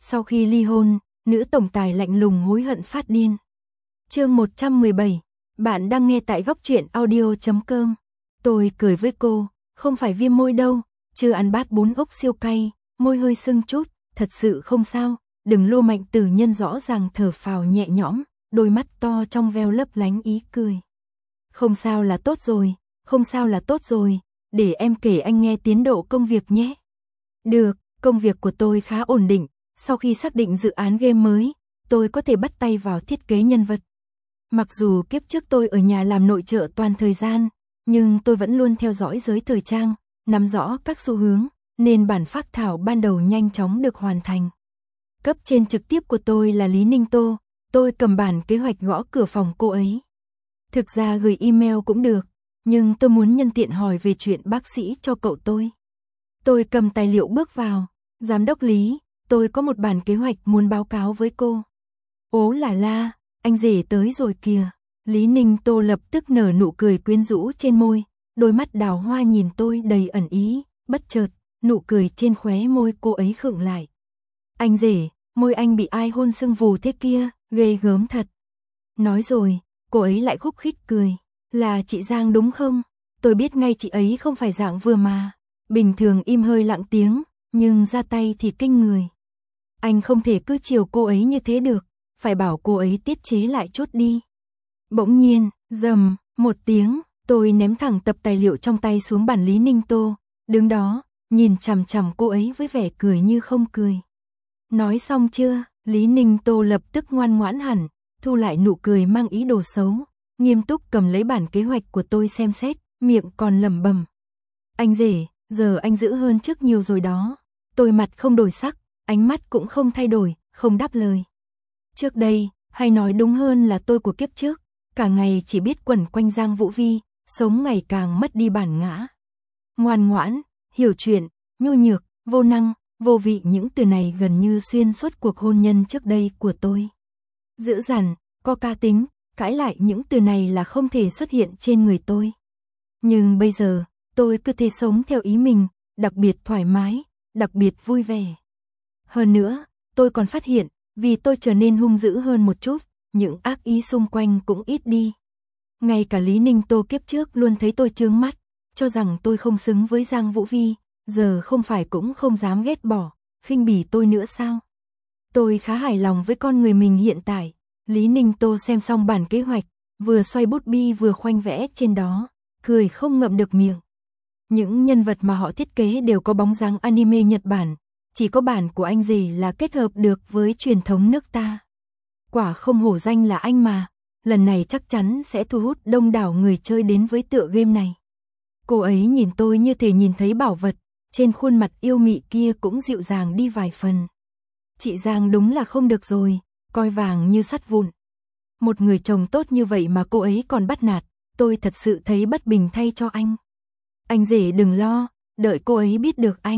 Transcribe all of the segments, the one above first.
Sau khi ly hôn, nữ tổng tài lạnh lùng hối hận phát điên. Chương 117, bạn đang nghe tại góc truyện audio.com. Tôi cười với cô, không phải viêm môi đâu, chưa ăn bát bún ốc siêu cay, môi hơi sưng chút, thật sự không sao, đừng lô mạnh. Tử Nhân rõ ràng thở phào nhẹ nhõm, đôi mắt to trong veo lấp lánh ý cười. Không sao là tốt rồi, không sao là tốt rồi, để em kể anh nghe tiến độ công việc nhé. Được, công việc của tôi khá ổn định, sau khi xác định dự án game mới, tôi có thể bắt tay vào thiết kế nhân vật. Mặc dù kiếp trước tôi ở nhà làm nội trợ toàn thời gian, nhưng tôi vẫn luôn theo dõi giới thời trang, nắm rõ các xu hướng, nên bản phác thảo ban đầu nhanh chóng được hoàn thành. Cấp trên trực tiếp của tôi là Lý Ninh Tô, tôi cầm bản kế hoạch gõ cửa phòng cô ấy. Thực ra gửi email cũng được, nhưng tôi muốn nhân tiện hỏi về chuyện bác sĩ cho cậu tôi. Tôi cầm tài liệu bước vào, giám đốc Lý, tôi có một bản kế hoạch muốn báo cáo với cô. Ố là la, anh rể tới rồi kìa. Lý Ninh Tô lập tức nở nụ cười quyến rũ trên môi, đôi mắt đào hoa nhìn tôi đầy ẩn ý, bất chợt, nụ cười trên khóe môi cô ấy khựng lại. Anh rể, môi anh bị ai hôn sưng vù thế kia, ghê gớm thật. Nói rồi, cô ấy lại khúc khích cười, là chị Giang đúng không? Tôi biết ngay chị ấy không phải dạng vừa mà. Bình thường im hơi lặng tiếng, nhưng ra tay thì kinh người. Anh không thể cứ chiều cô ấy như thế được, phải bảo cô ấy tiết chế lại chút đi. Bỗng nhiên, rầm, một tiếng, tôi ném thẳng tập tài liệu trong tay xuống bàn Lý Ninh Tô, đứng đó, nhìn chằm chằm cô ấy với vẻ cười như không cười. Nói xong chưa? Lý Ninh Tô lập tức ngoan ngoãn hẳn, thu lại nụ cười mang ý đồ xấu, nghiêm túc cầm lấy bản kế hoạch của tôi xem xét, miệng còn lẩm bẩm. Anh rể, giờ anh dữ hơn trước nhiều rồi đó. Tôi mặt không đổi sắc, ánh mắt cũng không thay đổi, không đáp lời. Trước đây, hay nói đúng hơn là tôi của kiếp trước, cả ngày chỉ biết quẩn quanh Giang Vũ Vi, sống ngày càng mất đi bản ngã. Ngoan ngoãn, hiểu chuyện, nhu nhược, vô năng, vô vị, những từ này gần như xuyên suốt cuộc hôn nhân trước đây của tôi. Dữ dằn, có cá tính, cãi lại những từ này là không thể xuất hiện trên người tôi. Nhưng bây giờ, tôi cứ thế sống theo ý mình, đặc biệt thoải mái, đặc biệt vui vẻ. Hơn nữa, tôi còn phát hiện, vì tôi trở nên hung dữ hơn một chút, những ác ý xung quanh cũng ít đi. Ngay cả Lý Ninh Tô kiếp trước luôn thấy tôi chướng mắt, cho rằng tôi không xứng với Giang Vũ Vi, giờ không phải cũng không dám ghét bỏ, khinh bỉ tôi nữa sao? Tôi khá hài lòng với con người mình hiện tại. Lý Ninh Tô xem xong bản kế hoạch, vừa xoay bút bi vừa khoanh vẽ trên đó, cười không ngậm được miệng. Những nhân vật mà họ thiết kế đều có bóng dáng anime Nhật Bản, chỉ có bản của anh rể là kết hợp được với truyền thống nước ta. Quả không hổ danh là anh mà, lần này chắc chắn sẽ thu hút đông đảo người chơi đến với tựa game này. Cô ấy nhìn tôi như thể nhìn thấy bảo vật, trên khuôn mặt yêu mị kia cũng dịu dàng đi vài phần. Chị Giang đúng là không được rồi, coi vàng như sắt vụn. Một người chồng tốt như vậy mà cô ấy còn bắt nạt, tôi thật sự thấy bất bình thay cho anh. Anh rể đừng lo, đợi cô ấy biết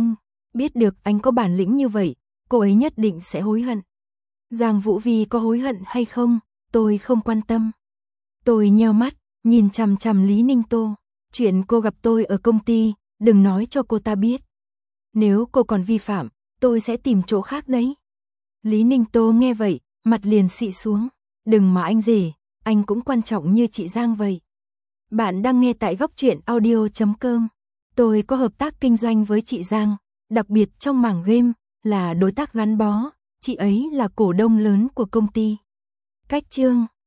được anh có bản lĩnh như vậy, cô ấy nhất định sẽ hối hận. Giang Vũ Vi có hối hận hay không, tôi không quan tâm. Tôi nheo mắt, nhìn chằm chằm Lý Ninh Tô, chuyện cô gặp tôi ở công ty, đừng nói cho cô ta biết. Nếu cô còn vi phạm, tôi sẽ tìm chỗ khác đấy. Lý Ninh Tô nghe vậy, mặt liền xị xuống. Đừng mà anh rể, anh cũng quan trọng như chị Giang vậy. Bạn đang nghe tại góc truyện audio.com. Tôi có hợp tác kinh doanh với chị Giang, đặc biệt trong mảng game, là đối tác gắn bó, chị ấy là cổ đông lớn của công ty. Cách chương